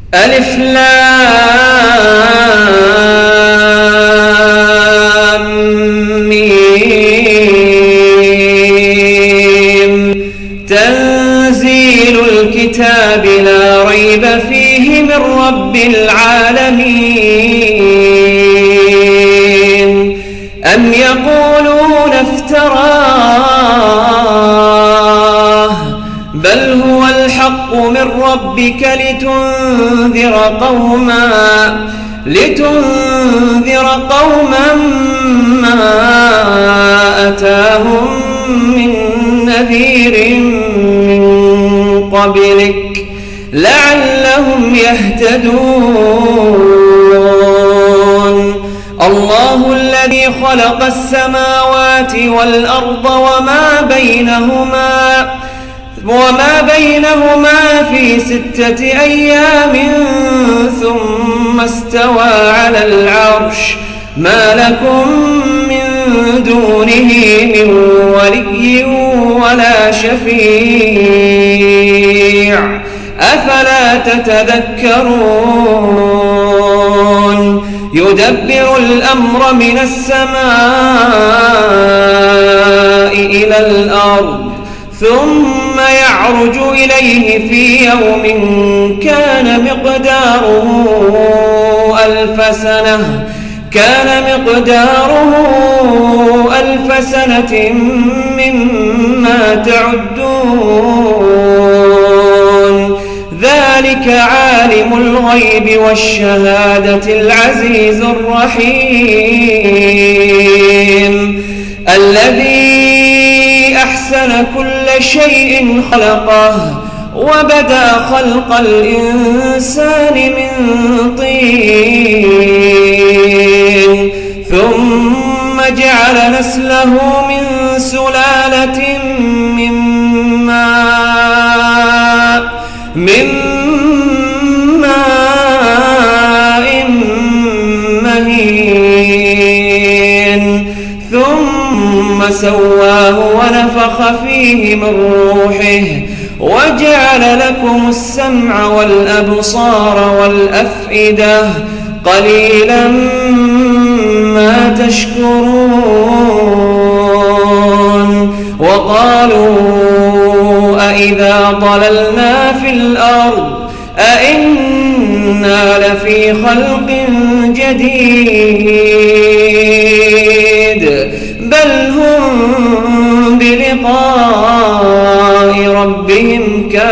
ألف لام ميم تنزيل الكتاب لا ريب فيه من رب العالمين أم يقولون افتراه بل هو الحق من ربك لتنذر قوما ما أتاهم من نذير من قبلك لعلهم يهتدون الله الذي خلق السماوات والأرض وما بينهما في 6 أيام ثم استوى على العرش ما لكم من دونه من ولي ولا شفيع أفلا تتذكرون يدبر الأمر من السماء إلى الأرض ثم يعرج إليه في يوم كان مقداره 1000 سنة مما تعدون ذلك عالم الغيب والشهادة العزيز الرحيم الذي أحسن كل شيء خلقه وبدأ خلق الإنسان من طين ثم جعل نسله من سلالة من ماء مهين ثم سواه ونفخ فيه من روحه وجعل لكم السمع والأبصار والأفئدة قليلا ما تشكرون وقالوا أإذا ضللنا في الأرض أإنا لفي خلق جديد بل هم بلقاء ربهم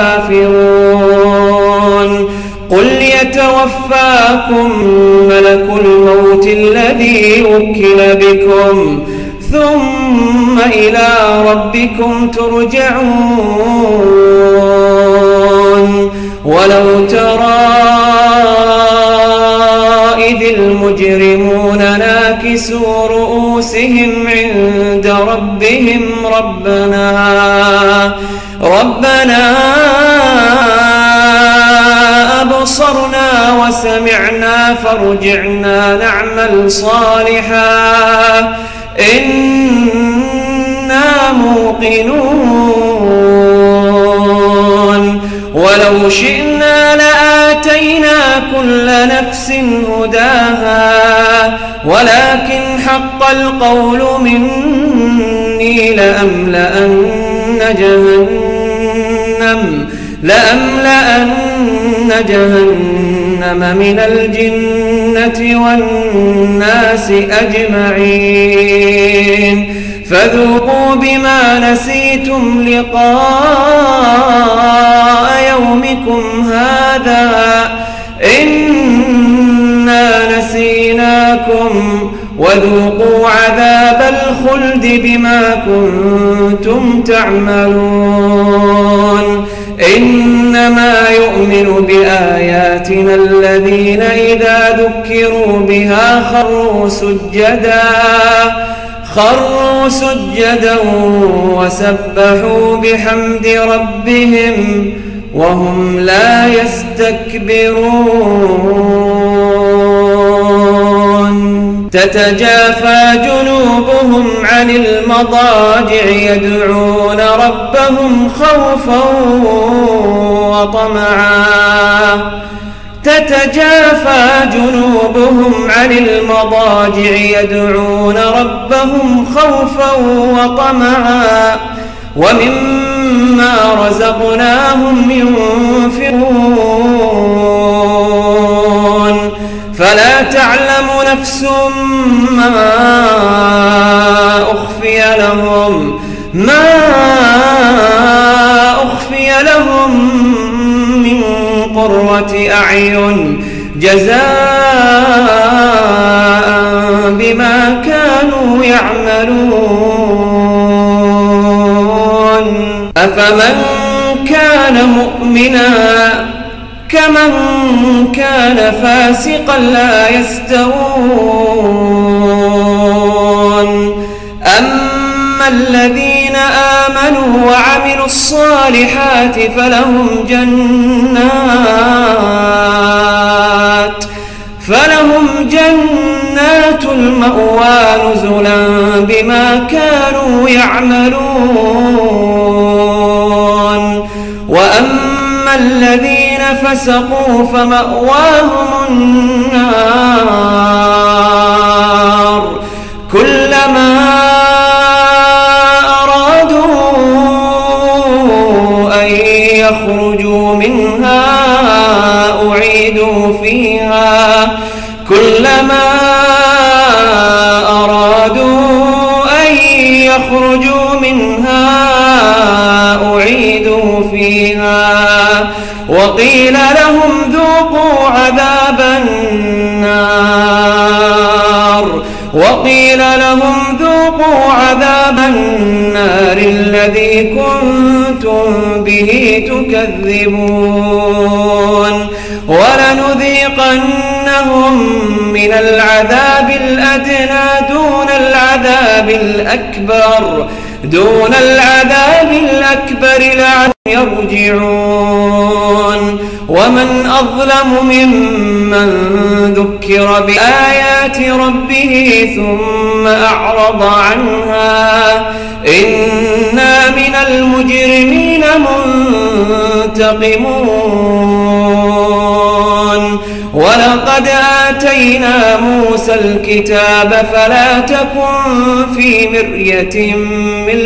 كافرون قل يتوفاكم ملك الموت الذي وكل بكم ثم إلى ربكم ترجعون ولو ترى إذ المجرمون ناكسوا رؤوسهم عند ربهم ربنا أبصرنا وسمعنا فارجعنا نعمل صالحا إنا موقنون ولو شئنا لآتينا كل نفس هداها ولكن حق القول مني لأملأن جهنم من الجنة والناس أجمعين فذوقوا بما نسيتم لقاء يومكم هذا إنا نسيناكم وذوقوا عذاب الخلد بما كنتم تعملون إنما يؤمن بآياتنا الذين إذا ذكروا بها خروا سجدا وسبحوا بحمد ربهم وهم لا يستكبرون تتجافى جنوبهم عن المضاجع يدعون ربهم خوفا وطمعا تتجافى جنوبهم عن المضاجع يدعون ربهم خوفا وطمعا ومما رزقناهم ينفقون فلا تعلم نفس ما أخفي لهم من قرة أعين جزاء بما كانوا يعملون أفمن كان مؤمنا كمن كان فاسقا لا يستوون أما الذين آمنوا وعملوا الصالحات فلهم جنات المأوى نزلا بما كانوا يعملون وأما الذين فسقوا فمأواهم النار كلما أرادوا أن يخرجوا منها أعيدوا فيها وقيل لهم ذوقوا عذاب النار الذي كنتم به تكذبون ولنذيقنهم من العذاب الأدنى دون العذاب الأكبر لعلهم يرجعون ومن أظلم ممن ذكر بآيات ربه ثم أعرض عنها إنا من المجرمين منتقمون ولقد آتينا موسى الكتاب فلا تكن في مرية من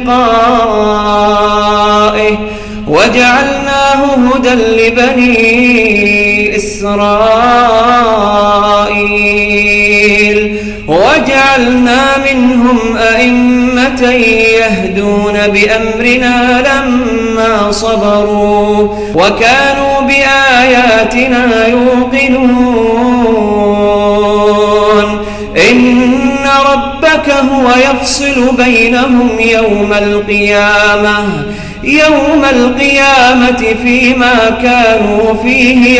لقائه وجعلناه هدى لبني إسرائيل وجعلنا منهم أئمة يهدون بأمرنا لما صبروا وكانوا بآياتنا يوقنون إن ربك هو يفصل بينهم يوم القيامة فيما كانوا فيه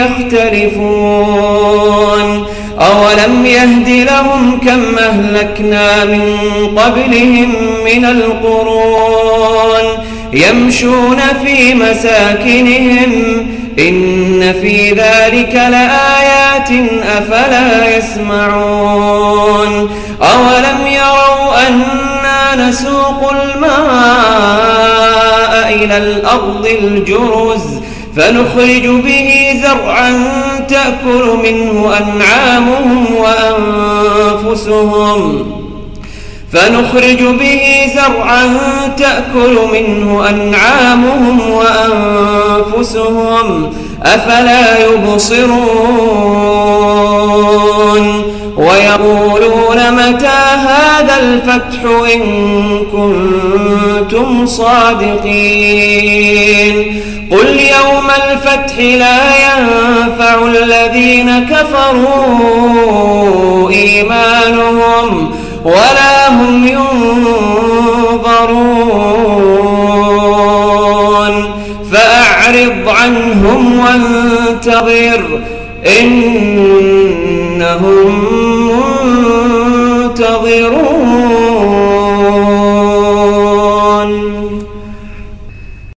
يختلفون أولم يهد لهم كم أهلكنا من قبلهم من القرون يمشون في مساكنهم إن في ذلك لآيات أفلا يسمعون أولم يروا أنا نسوق الماء إلى الأرض الجرز فنخرج به زرعا تأكل منه أنعامهم وأنفسهم أفلا يبصرون ويقولون متى هذا الفتح إن كنتم صادقين قل يوم الفتح لا ينفع الذين كفروا إيمانهم ولا هم ينظرون فأعرض عنهم وانتظر إنهم منتظرون.